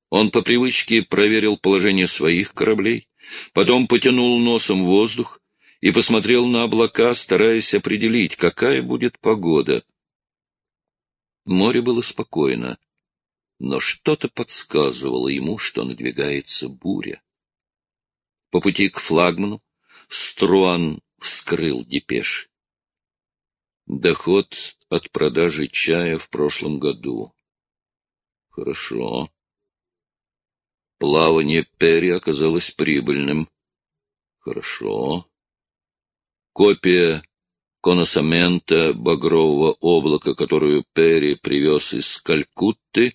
Он по привычке проверил положение своих кораблей, потом потянул носом воздух и посмотрел на облака, стараясь определить, какая будет погода. Море было спокойно, но что-то подсказывало ему, что надвигается буря. По пути к флагману Струан вскрыл депеши. Доход от продажи чая в прошлом году. Хорошо. Плавание Перри оказалось прибыльным. Хорошо. Копия коносамента багрового облака, которую Перри привез из Калькутты.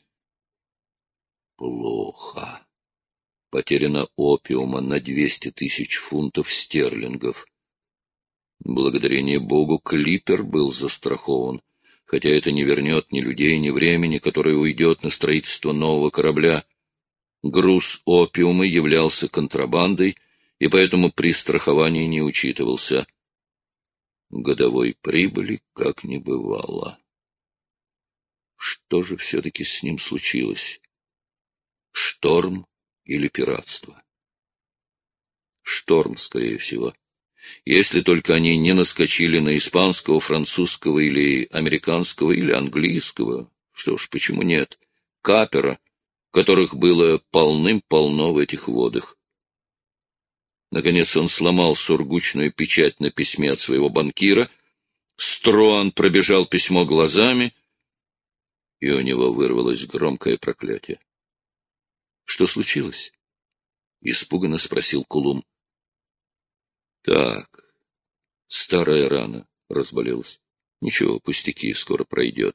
Плохо. Потеряно опиума на 200 тысяч фунтов стерлингов. Благодарение Богу, клиппер был застрахован, хотя это не вернет ни людей, ни времени, которое уйдет на строительство нового корабля. Груз опиума являлся контрабандой, и поэтому при страховании не учитывался. Годовой прибыли как не бывало. Что же все-таки с ним случилось? Шторм или пиратство? Шторм, скорее всего. Если только они не наскочили на испанского, французского или американского или английского, что ж, почему нет, капера, которых было полным-полно в этих водах. Наконец он сломал сургучную печать на письме от своего банкира. Струан пробежал письмо глазами, и у него вырвалось громкое проклятие. — Что случилось? — испуганно спросил Кулум. — Так, старая рана разболелась. Ничего, пустяки, скоро пройдет.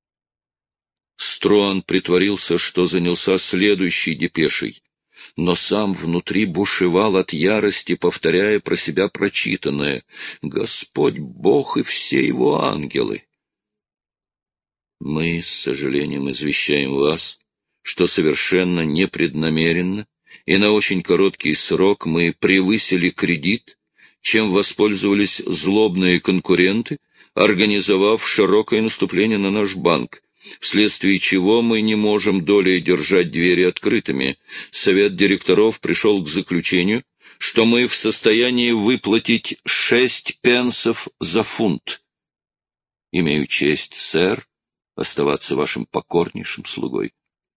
Струан притворился, что занялся следующей депешей, но сам внутри бушевал от ярости, повторяя про себя прочитанное: «Господь Бог и все его ангелы». Мы, с сожалением, извещаем вас, что совершенно непреднамеренно и на очень короткий срок мы превысили кредит, чем воспользовались злобные конкуренты, организовав широкое наступление на наш банк, вследствие чего мы не можем долей держать двери открытыми. Совет директоров пришел к заключению, что мы в состоянии выплатить 6 пенсов за фунт. Имею честь, сэр, оставаться вашим покорнейшим слугой.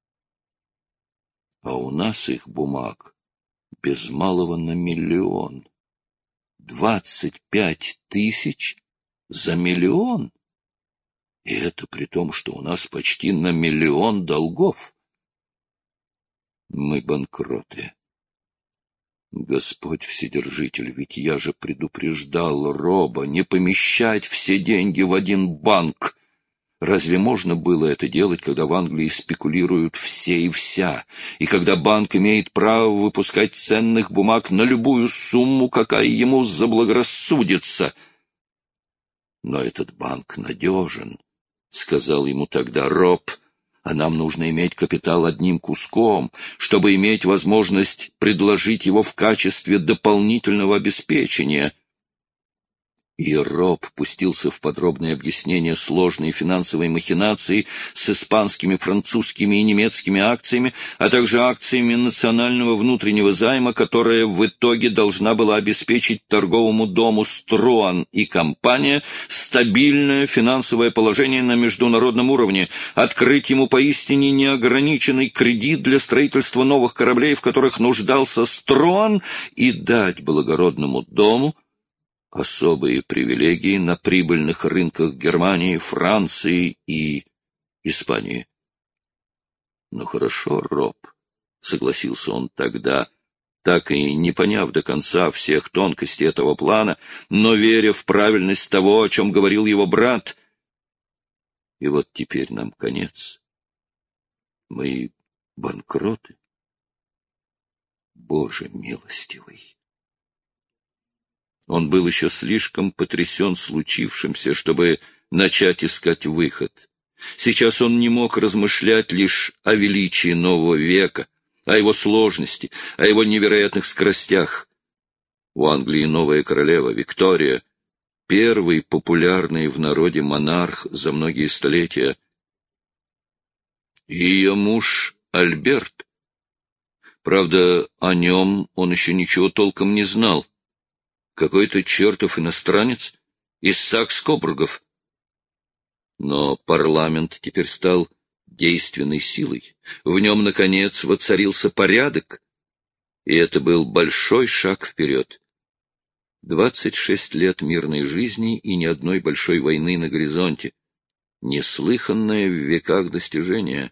А у нас их бумаг без малого на 1 миллион. 25 тысяч за 1 миллион? И это при том, что у нас почти на 1 миллион долгов. Мы банкроты. Господь Вседержитель, ведь я же предупреждал Роба не помещать все деньги в один банк. Разве можно было это делать, когда в Англии спекулируют все и вся, и когда банк имеет право выпускать ценных бумаг на любую сумму, какая ему заблагорассудится? Но этот банк надежен, — сказал ему тогда Роб, — а нам нужно иметь капитал одним куском, чтобы иметь возможность предложить его в качестве дополнительного обеспечения. И Роб пустился в подробное объяснение сложной финансовой махинации с испанскими, французскими и немецкими акциями, а также акциями национального внутреннего займа, которая в итоге должна была обеспечить торговому дому «Струан и компания» стабильное финансовое положение на международном уровне, открыть ему поистине неограниченный кредит для строительства новых кораблей, в которых нуждался «Струан», и дать благородному дому особые привилегии на прибыльных рынках Германии, Франции и Испании. Ну хорошо, Роб, — согласился он тогда, так и не поняв до конца всех тонкостей этого плана, но веря в правильность того, о чем говорил его брат. И вот теперь нам конец. Мы банкроты. Боже милостивый! Он был еще слишком потрясен случившимся, чтобы начать искать выход. Сейчас он не мог размышлять лишь о величии нового века, о его сложности, о его невероятных скоростях. У Англии новая королева Виктория, первый популярный в народе монарх за многие столетия. Ее муж Альберт Правда, о нем он еще ничего толком не знал. Какой-то чертов иностранец из Сакс-Кобургов. Но парламент теперь стал действенной силой. В нем, наконец, воцарился порядок, и это был большой шаг вперед. 26 лет мирной жизни и ни одной большой войны на горизонте. Неслыханное в веках достижение.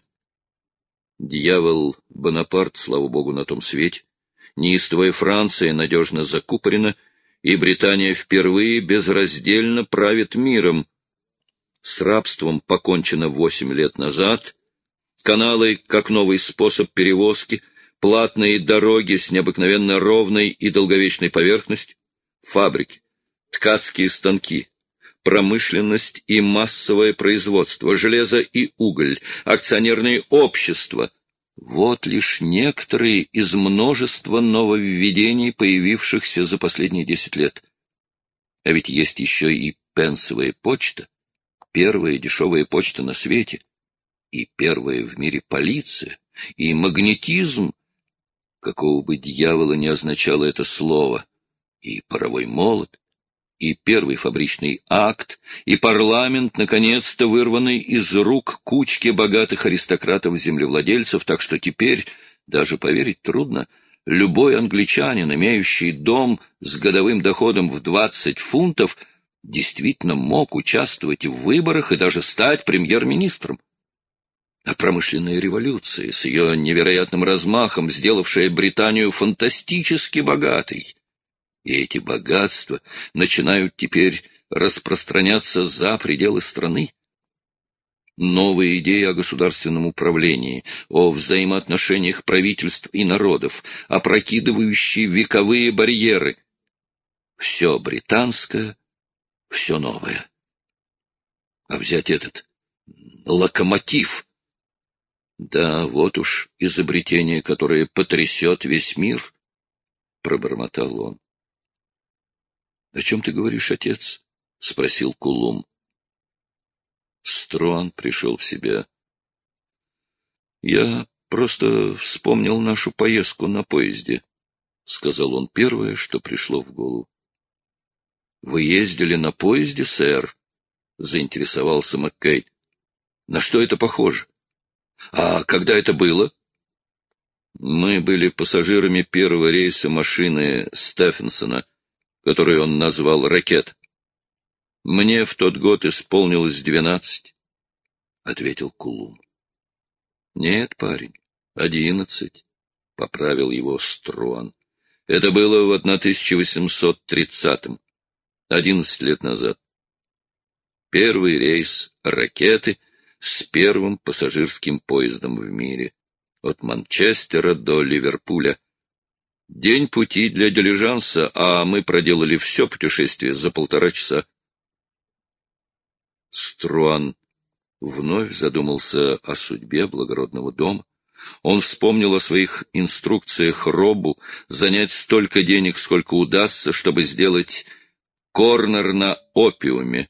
Дьявол Бонапарт, слава богу, на том свете, неистовая Франция надежно закупорена, и Британия впервые безраздельно правит миром. С рабством покончено 8 лет назад, каналы как новый способ перевозки, платные дороги с необыкновенно ровной и долговечной поверхностью, фабрики, ткацкие станки, промышленность и массовое производство, железо и уголь, акционерные общества — вот лишь некоторые из множества нововведений, появившихся за последние 10 лет. А ведь есть еще и пенсовая почта, первая дешевая почта на свете, и первая в мире полиция, и магнетизм, какого бы дьявола ни означало это слово, и паровой молот, и первый фабричный акт, и парламент, наконец-то вырванный из рук кучки богатых аристократов-землевладельцев, так что теперь, даже поверить трудно, любой англичанин, имеющий дом с годовым доходом в 20 фунтов, действительно мог участвовать в выборах и даже стать премьер-министром. А промышленная революция, с ее невероятным размахом, сделавшая Британию фантастически богатой, и эти богатства начинают теперь распространяться за пределы страны. Новые идеи о государственном управлении, о взаимоотношениях правительств и народов, опрокидывающие вековые барьеры. Все британское, все новое. А взять этот локомотив. Да, вот уж изобретение, которое потрясет весь мир, — пробормотал он. — О чем ты говоришь, отец? — спросил Кулум. Струан пришел в себя. — Я просто вспомнил нашу поездку на поезде, — сказал он первое, что пришло в голову. — Вы ездили на поезде, сэр? — заинтересовался Маккей. — На что это похоже? А когда это было? — Мы были пассажирами первого рейса машины Стефенсона, которую он назвал «Ракет». Мне в тот год исполнилось 12, — ответил Кулум. — Нет, парень, 11, — поправил его Струан. Это было в 1830-м, 11 лет назад. Первый рейс «Ракеты» с первым пассажирским поездом в мире, от Манчестера до Ливерпуля. День пути для дилижанса, а мы проделали все путешествие за 1,5 часа. Струан вновь задумался о судьбе благородного дома. Он вспомнил о своих инструкциях Робу занять столько денег, сколько удастся, чтобы сделать корнер на опиуме.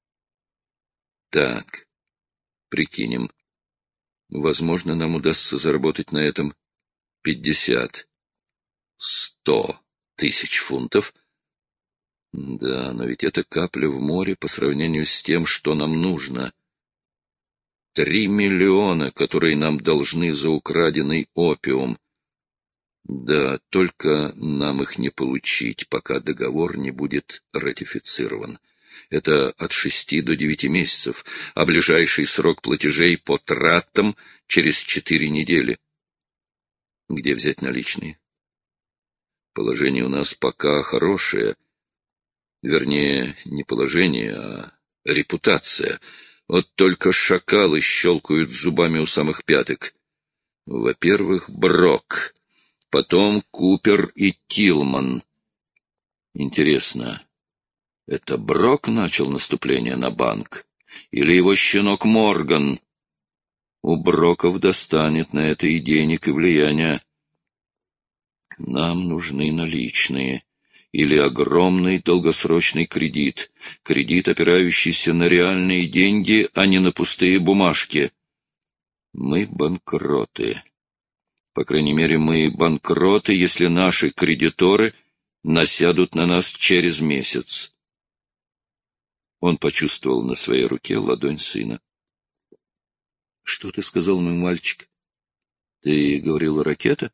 Так, прикинем. Возможно, нам удастся заработать на этом 50, 100 тысяч фунтов. Да, но ведь это капля в море по сравнению с тем, что нам нужно. 3 миллиона, которые нам должны за украденный опиум. Да, только нам их не получить, пока договор не будет ратифицирован. Это от 6 до 9 месяцев, а ближайший срок платежей по тратам через 4 недели. Где взять наличные? Положение у нас пока хорошее. Вернее, не положение, а репутация. Вот только шакалы щелкают зубами у самых пяток. Во-первых, Брок, потом Купер и Тилман. Интересно, это Брок начал наступление на банк? Или его щенок Морган? У Броков достанет на это и денег, и влияния. Нам нужны наличные. Или огромный долгосрочный кредит. Кредит, опирающийся на реальные деньги, а не на пустые бумажки. Мы банкроты. По крайней мере, мы банкроты, если наши кредиторы насядут на нас через месяц. Он почувствовал на своей руке ладонь сына. — Что ты сказал, мой мальчик? Ты говорил, ракета?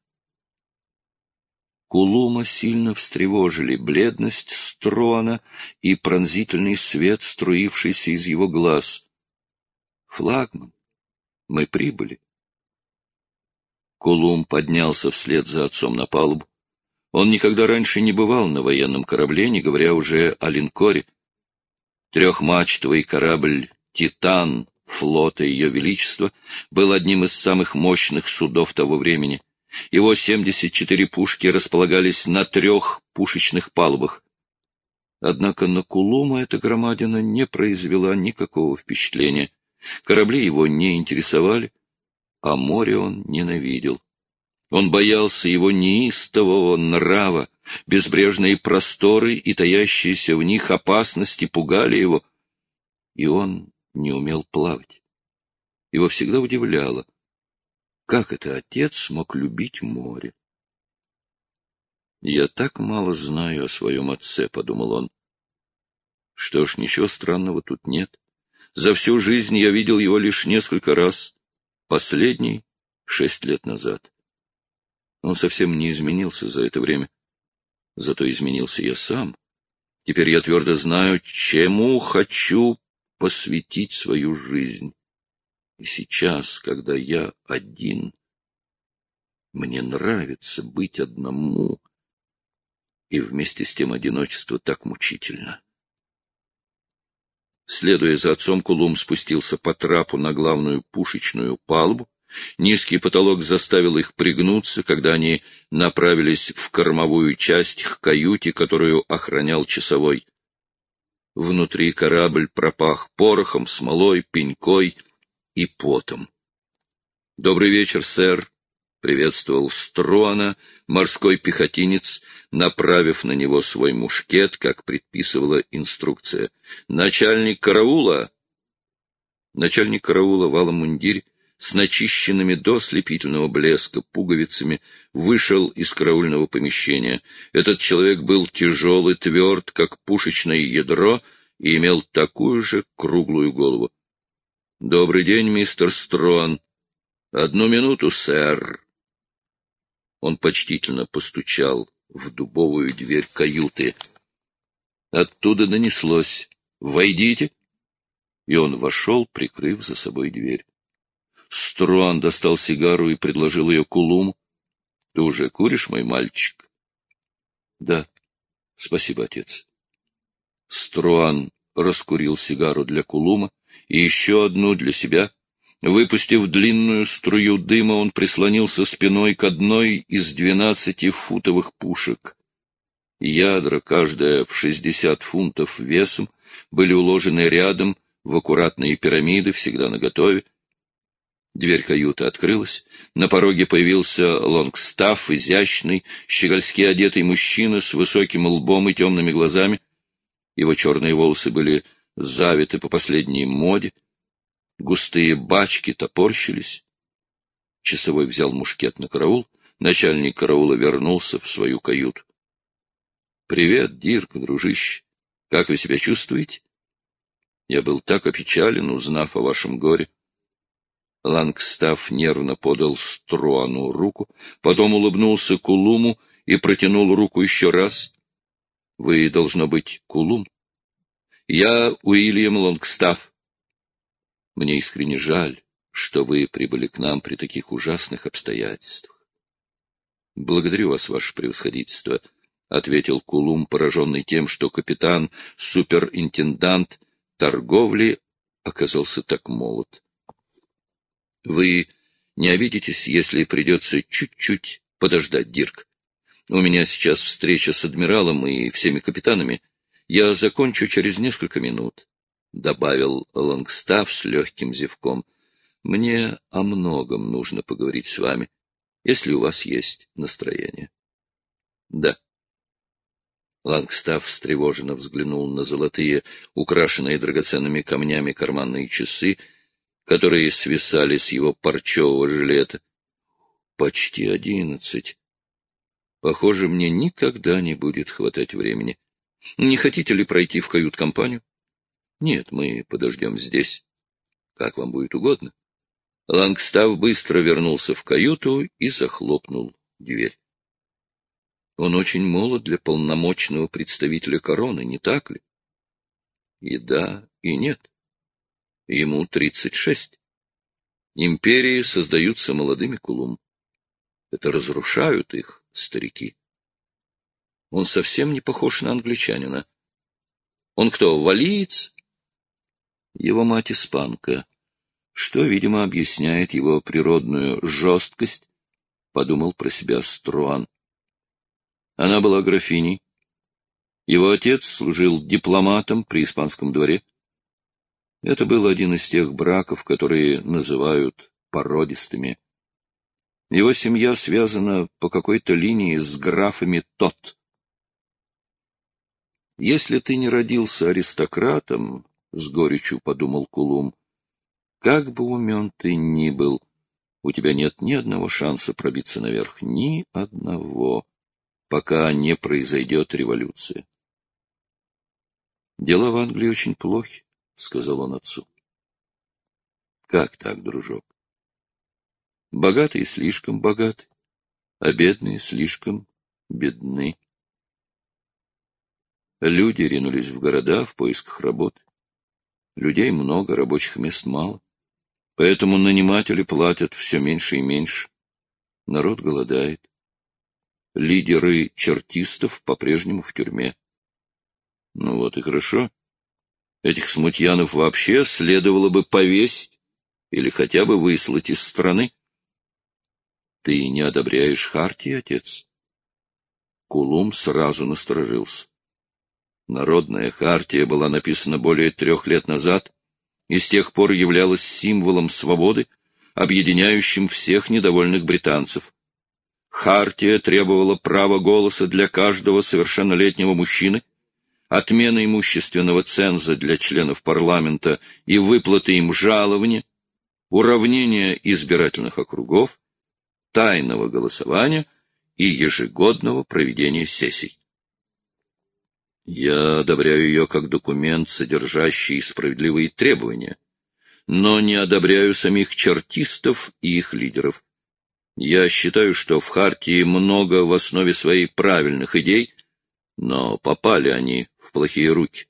Кулума сильно встревожили бледность Струана и пронзительный свет, струившийся из его глаз. — Флагман, мы прибыли. Кулум поднялся вслед за отцом на палубу. Он никогда раньше не бывал на военном корабле, не говоря уже о линкоре. Трехмачтовый корабль «Титан» флота Ее Величества был одним из самых мощных судов того времени. Его 74 пушки располагались на 3 пушечных палубах. Однако на Кулума эта громадина не произвела никакого впечатления. Корабли его не интересовали, а море он ненавидел. Он боялся его неистового нрава, безбрежные просторы и таящиеся в них опасности пугали его, и он не умел плавать. Его всегда удивляло, как это отец мог любить море. «Я так мало знаю о своем отце», — подумал он. «Что ж, ничего странного тут нет. За всю жизнь я видел его лишь несколько раз, последний — 6 лет назад. Он совсем не изменился за это время. Зато изменился я сам. Теперь я твердо знаю, чему хочу посвятить свою жизнь. И сейчас, когда я один, мне нравится быть одному, и вместе с тем одиночество так мучительно». Следуя за отцом, Кулум спустился по трапу на главную пушечную палубу. Низкий потолок заставил их пригнуться, когда они направились в кормовую часть к каюте, которую охранял часовой. Внутри корабль пропах порохом, смолой, пенькой и потом. — Добрый вечер, сэр! — приветствовал Струана морской пехотинец, направив на него свой мушкет, как предписывала инструкция. — Начальник караула! Начальник караула в алом мундире с начищенными до ослепительного блеска пуговицами вышел из караульного помещения. Этот человек был тяжел и тверд, как пушечное ядро, и имел такую же круглую голову. — Добрый день, мистер Струан. — 1 минуту, сэр. Он почтительно постучал в дубовую дверь каюты. Оттуда донеслось: «Войдите!» И он вошел, прикрыв за собой дверь. Струан достал сигару и предложил ее Кулуму. — Ты уже куришь, мой мальчик? — Да. Спасибо, отец. Струан раскурил сигару для Кулума и еще одну для себя. Выпустив длинную струю дыма, он прислонился спиной к одной из 12-футовых пушек. Ядра, каждая в 60 фунтов весом, были уложены рядом в аккуратные пирамиды, всегда наготове. Дверь каюты открылась. На пороге появился Лонгстафф, изящный, щегольски одетый мужчина с высоким лбом и темными глазами. Его черные волосы были завиты по последней моде. Густые бачки топорщились. Часовой взял мушкет на караул. Начальник караула вернулся в свою каюту. — Привет, Дирк, дружище. Как вы себя чувствуете? Я был так опечален, узнав о вашем горе. Лонгстафф нервно подал Струану руку, потом улыбнулся Кулуму и протянул руку еще раз. — Вы, должно быть, Кулум? — Я Уильям Лонгстафф. Мне искренне жаль, что вы прибыли к нам при таких ужасных обстоятельствах. — Благодарю вас, ваше превосходительство, — ответил Кулум, пораженный тем, что капитан-суперинтендант торговли оказался так молод. — Вы не обидитесь, если придется чуть-чуть подождать, Дирк? У меня сейчас встреча с адмиралом и всеми капитанами. Я закончу через несколько минут, — добавил Лонгстафф с легким зевком. — Мне о многом нужно поговорить с вами, если у вас есть настроение. — Да. Лонгстафф встревоженно взглянул на золотые, украшенные драгоценными камнями карманные часы, которые свисали с его парчевого жилета. Почти 11. Похоже, мне никогда не будет хватать времени. Не хотите ли пройти в кают-компанию? Нет, мы подождем здесь. Как вам будет угодно. Лангстав быстро вернулся в каюту и захлопнул дверь. Он очень молод для полномочного представителя короны, не так ли? И да, и нет. Ему 36. Империи создаются молодыми, Кулум. Это разрушают их старики. Он совсем не похож на англичанина. Он кто, валиец? Его мать испанка, что, видимо, объясняет его природную жесткость, подумал про себя Струан. Она была графиней. Его отец служил дипломатом при испанском дворе. Это был один из тех браков, которые называют породистыми. Его семья связана по какой-то линии с графами Тот. Если ты не родился аристократом, — с горечью подумал Кулум, — как бы умен ты ни был, у тебя нет ни одного шанса пробиться наверх, ни одного, пока не произойдет революция. — Дела в Англии очень плохи, — сказал он отцу. — Как так, дружок? Богатые слишком богаты, а бедные слишком бедны. Люди ринулись в города в поисках работы. Людей много, рабочих мест мало. Поэтому наниматели платят все меньше и меньше. Народ голодает. Лидеры чертистов по-прежнему в тюрьме. Ну вот и хорошо. Этих смутьянов вообще следовало бы повесить или хотя бы выслать из страны. Ты не одобряешь хартии, отец? Кулум сразу насторожился. Народная хартия была написана более 3 лет назад и с тех пор являлась символом свободы, объединяющим всех недовольных британцев. Хартия требовала права голоса для каждого совершеннолетнего мужчины, отмены имущественного ценза для членов парламента и выплаты им жалования, уравнения избирательных округов, тайного голосования и ежегодного проведения сессий. Я одобряю ее как документ, содержащий справедливые требования, но не одобряю самих чертистов и их лидеров. Я считаю, что в хартии много в основе своей правильных идей, но попали они в плохие руки.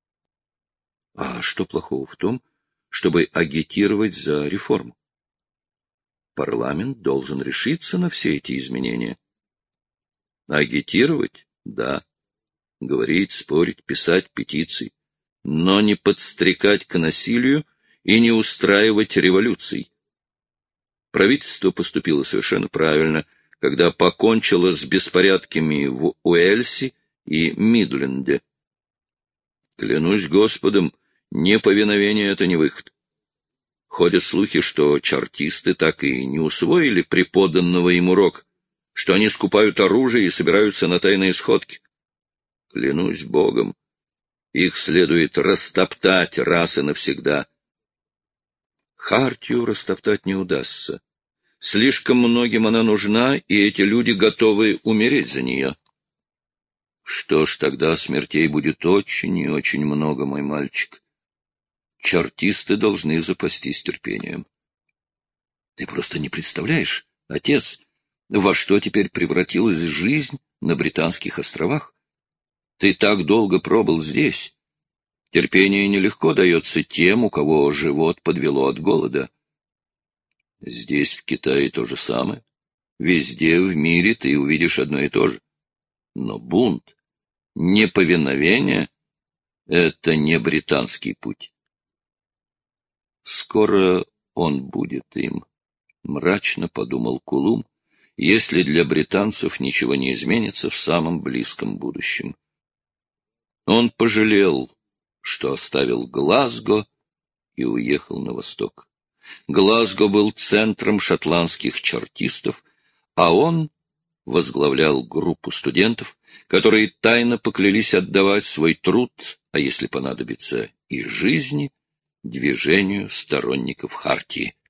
А что плохого в том, чтобы агитировать за реформу? Парламент должен решиться на все эти изменения. Агитировать? Да. Говорить, спорить, писать петиции, но не подстрекать к насилию и не устраивать революций. Правительство поступило совершенно правильно, когда покончило с беспорядками в Уэльсе и Мидленде. Клянусь Господом, неповиновение — это не выход. Ходят слухи, что чертисты так и не усвоили преподанного им урока, что они скупают оружие и собираются на тайные сходки. Клянусь Богом, их следует растоптать раз и навсегда. Хартию растоптать не удастся. Слишком многим она нужна, и эти люди готовы умереть за нее. Что ж, тогда смертей будет очень и очень много, мой мальчик. Чертисты должны запастись терпением. Ты просто не представляешь, отец, во что теперь превратилась жизнь на Британских островах? Ты так долго пробыл здесь. Терпение нелегко дается тем, у кого живот подвело от голода. Здесь, в Китае, то же самое. Везде в мире ты увидишь одно и то же. Но бунт, неповиновение — это не британский путь. Скоро он будет им, — мрачно подумал Кулум, если для британцев ничего не изменится в самом близком будущем. Он пожалел, что оставил Глазго и уехал на восток. Глазго был центром шотландских чертистов, а он возглавлял группу студентов, которые тайно поклялись отдавать свой труд, а если понадобится и жизни, движению сторонников хартии.